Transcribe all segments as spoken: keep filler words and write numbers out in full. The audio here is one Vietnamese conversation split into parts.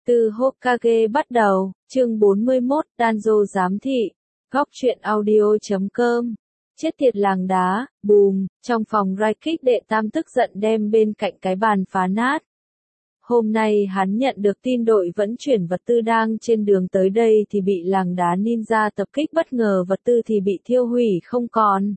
Từ Hokage bắt đầu, chương bốn mươi mốt, Danzo giám thị, góc truyện audio chấm com. Chết tiệt làng đá, bùm, trong phòng Raikik đệ tam tức giận đem bên cạnh cái bàn phá nát. Hôm nay hắn nhận được tin đội vẫn chuyển vật tư đang trên đường tới đây thì bị làng đá ninja tập kích bất ngờ, vật tư thì bị thiêu hủy không còn.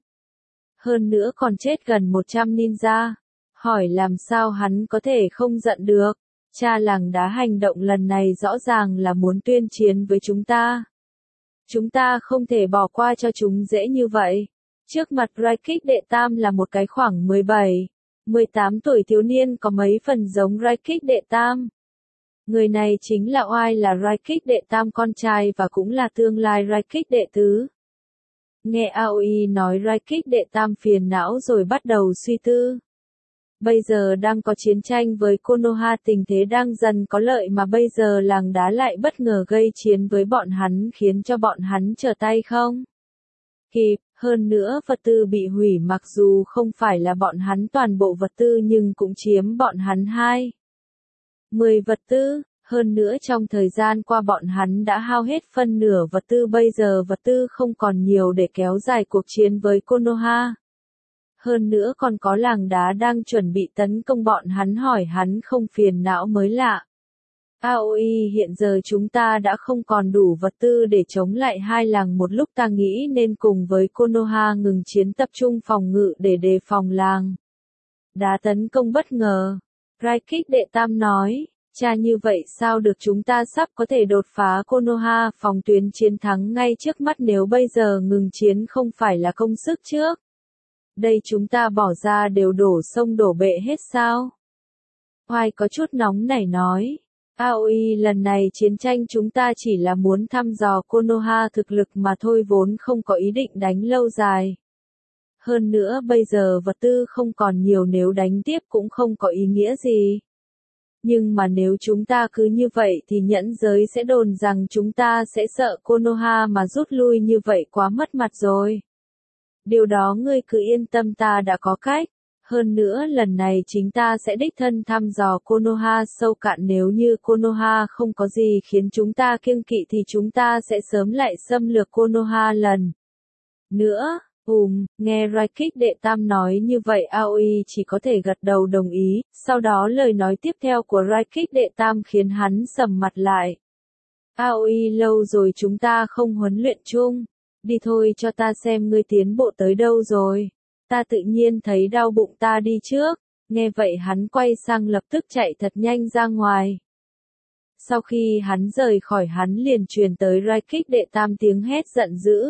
Hơn nữa còn chết gần một trăm ninja. Hỏi làm sao hắn có thể không giận được. Cha làng đá hành động lần này rõ ràng là muốn tuyên chiến với chúng ta. Chúng ta không thể bỏ qua cho chúng dễ như vậy. Trước mặt Raikik đệ tam là một cái khoảng mười bảy, mười tám tuổi thiếu niên có mấy phần giống Raikik đệ tam. Người này chính là oai là Raikik đệ tam con trai và cũng là tương lai Raikik đệ tứ. Nghe Aoi nói Raikik đệ tam phiền não rồi bắt đầu suy tư. Bây giờ đang có chiến tranh với Konoha, tình thế đang dần có lợi mà bây giờ làng đá lại bất ngờ gây chiến với bọn hắn khiến cho bọn hắn trở tay không kịp. Hơn nữa vật tư bị hủy, mặc dù không phải là bọn hắn toàn bộ vật tư nhưng cũng chiếm bọn hắn hai mười vật tư. Hơn nữa trong thời gian qua bọn hắn đã hao hết phân nửa vật tư, bây giờ vật tư không còn nhiều để kéo dài cuộc chiến với Konoha. Hơn nữa còn có làng đá đang chuẩn bị tấn công bọn hắn, hỏi hắn không phiền não mới lạ. Aoi, hiện giờ chúng ta đã không còn đủ vật tư để chống lại hai làng một lúc, ta nghĩ nên cùng với Konoha ngừng chiến, tập trung phòng ngự để đề phòng làng đá tấn công bất ngờ. Raikik đệ tam nói, cha như vậy sao được, chúng ta sắp có thể đột phá Konoha, phòng tuyến chiến thắng ngay trước mắt, nếu bây giờ ngừng chiến không phải là công sức trước đây chúng ta bỏ ra đều đổ sông đổ bể hết sao? Oai có chút nóng nảy nói. Aoi, lần này chiến tranh chúng ta chỉ là muốn thăm dò Konoha thực lực mà thôi, vốn không có ý định đánh lâu dài. Hơn nữa bây giờ vật tư không còn nhiều, nếu đánh tiếp cũng không có ý nghĩa gì. Nhưng mà nếu chúng ta cứ như vậy thì nhẫn giới sẽ đồn rằng chúng ta sẽ sợ Konoha mà rút lui, như vậy quá mất mặt rồi. Điều đó ngươi cứ yên tâm, ta đã có cách. Hơn nữa lần này chính ta sẽ đích thân thăm dò Konoha sâu cạn, nếu như Konoha không có gì khiến chúng ta kiêng kỵ thì chúng ta sẽ sớm lại xâm lược Konoha lần nữa. Ùm, nghe Raikik đệ tam nói như vậy Aoi chỉ có thể gật đầu đồng ý, sau đó lời nói tiếp theo của Raikik đệ tam khiến hắn sầm mặt lại. Aoi, lâu rồi chúng ta không huấn luyện chung. Đi thôi cho ta xem ngươi tiến bộ tới đâu rồi. Ta tự nhiên thấy đau bụng, ta đi trước. Nghe vậy hắn quay sang lập tức chạy thật nhanh ra ngoài. Sau khi hắn rời khỏi, hắn liền truyền tới Raikik đệ tam tiếng hét giận dữ.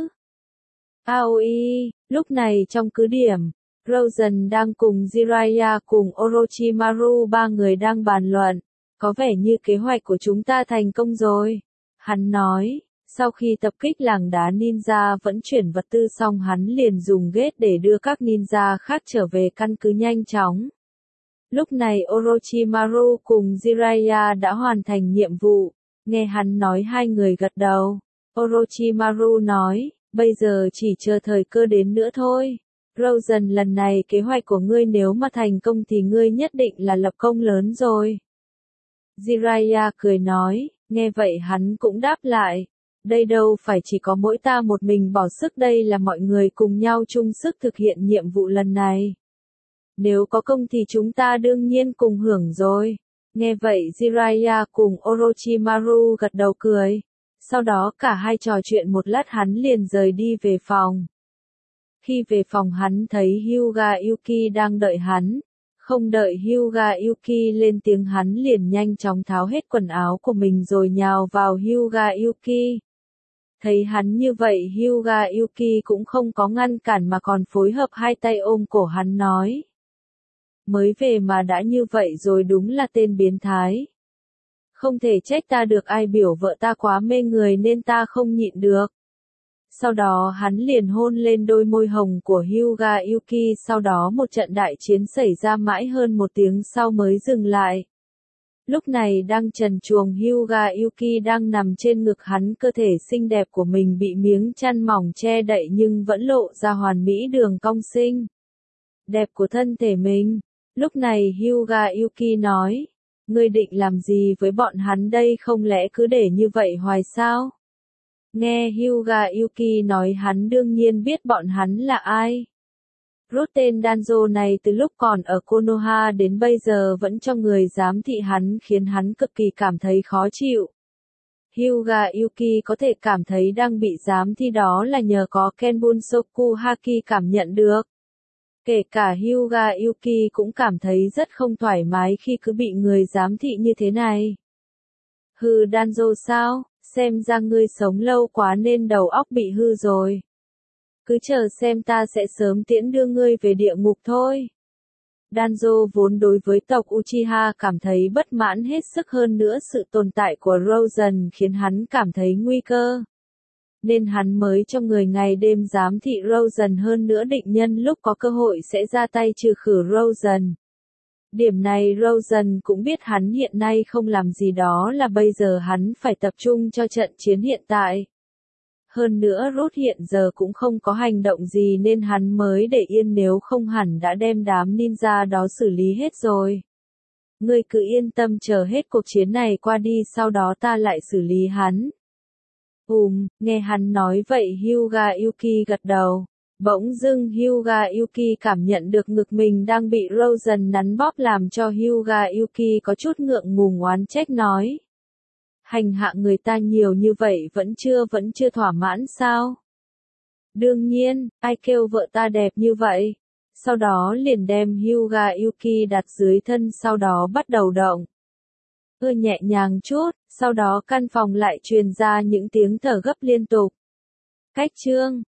Aoi, lúc này trong cứ điểm, Rosen đang cùng Jiraiya cùng Orochimaru ba người đang bàn luận. Có vẻ như kế hoạch của chúng ta thành công rồi. Hắn nói. Sau khi tập kích làng đá ninja vẫn chuyển vật tư xong, hắn liền dùng ghét để đưa các ninja khác trở về căn cứ nhanh chóng. Lúc này Orochimaru cùng Jiraiya đã hoàn thành nhiệm vụ. Nghe hắn nói hai người gật đầu. Orochimaru nói, bây giờ chỉ chờ thời cơ đến nữa thôi. Rosen, lần này kế hoạch của ngươi nếu mà thành công thì ngươi nhất định là lập công lớn rồi. Jiraiya cười nói, nghe vậy hắn cũng đáp lại. Đây đâu phải chỉ có mỗi ta một mình bỏ sức, đây là mọi người cùng nhau chung sức thực hiện nhiệm vụ lần này. Nếu có công thì chúng ta đương nhiên cùng hưởng rồi. Nghe vậy Jiraiya cùng Orochimaru gật đầu cười. Sau đó cả hai trò chuyện một lát, hắn liền rời đi về phòng. Khi về phòng hắn thấy Hyuga Yuki đang đợi hắn. Không đợi Hyuga Yuki lên tiếng, hắn liền nhanh chóng tháo hết quần áo của mình rồi nhào vào Hyuga Yuki. Thấy hắn như vậy, Hyuga Yuki cũng không có ngăn cản mà còn phối hợp hai tay ôm cổ hắn nói. Mới về mà đã như vậy rồi, đúng là tên biến thái. Không thể trách ta được, ai biểu vợ ta quá mê người nên ta không nhịn được. Sau đó hắn liền hôn lên đôi môi hồng của Hyuga Yuki, sau đó một trận đại chiến xảy ra mãi hơn một tiếng sau mới dừng lại. Lúc này đang trần truồng, Hyuga Yuki đang nằm trên ngực hắn, cơ thể xinh đẹp của mình bị miếng chăn mỏng che đậy nhưng vẫn lộ ra hoàn mỹ đường cong xinh đẹp của thân thể mình. Lúc này Hyuga Yuki nói, Ngươi định làm gì với bọn hắn đây, không lẽ cứ để như vậy hoài sao? Nghe Hyuga Yuki nói hắn đương nhiên biết bọn hắn là ai. Rốt tên Danzo này từ lúc còn ở Konoha đến bây giờ vẫn cho người giám thị hắn, khiến hắn cực kỳ cảm thấy khó chịu. Hyuga Yuki có thể cảm thấy đang bị giám thị đó là nhờ có Kenbunsoku Haki cảm nhận được. Kể cả Hyuga Yuki cũng cảm thấy rất không thoải mái khi cứ bị người giám thị như thế này. Hừ, Danzo sao, xem ra ngươi sống lâu quá nên đầu óc bị hư rồi. Cứ chờ xem, ta sẽ sớm tiễn đưa ngươi về địa ngục thôi. Danzo vốn đối với tộc Uchiha cảm thấy bất mãn hết sức, hơn nữa sự tồn tại của Rozen khiến hắn cảm thấy nguy cơ. Nên hắn mới cho người ngày đêm giám thị Rozen, hơn nữa định nhân lúc có cơ hội sẽ ra tay trừ khử Rozen. Điểm này Rozen cũng biết hắn hiện nay không làm gì, đó là bây giờ hắn phải tập trung cho trận chiến hiện tại. Hơn nữa Rốt hiện giờ cũng không có hành động gì nên hắn mới để yên, nếu không hẳn đã đem đám ninja đó xử lý hết rồi. Ngươi cứ yên tâm chờ hết cuộc chiến này qua đi, sau đó ta lại xử lý hắn. Ùm, nghe hắn nói vậy Hyuga Yuki gật đầu. Bỗng dưng Hyuga Yuki cảm nhận được ngực mình đang bị Rozen nắn bóp, làm cho Hyuga Yuki có chút ngượng ngùng oán trách nói. Hành hạ người ta nhiều như vậy vẫn chưa vẫn chưa thỏa mãn sao? Đương nhiên, ai kêu vợ ta đẹp như vậy? Sau đó liền đem Hyuga Yuki đặt dưới thân, sau đó bắt đầu động. Ưa nhẹ nhàng chút, sau đó căn phòng lại truyền ra những tiếng thở gấp liên tục. Cách chương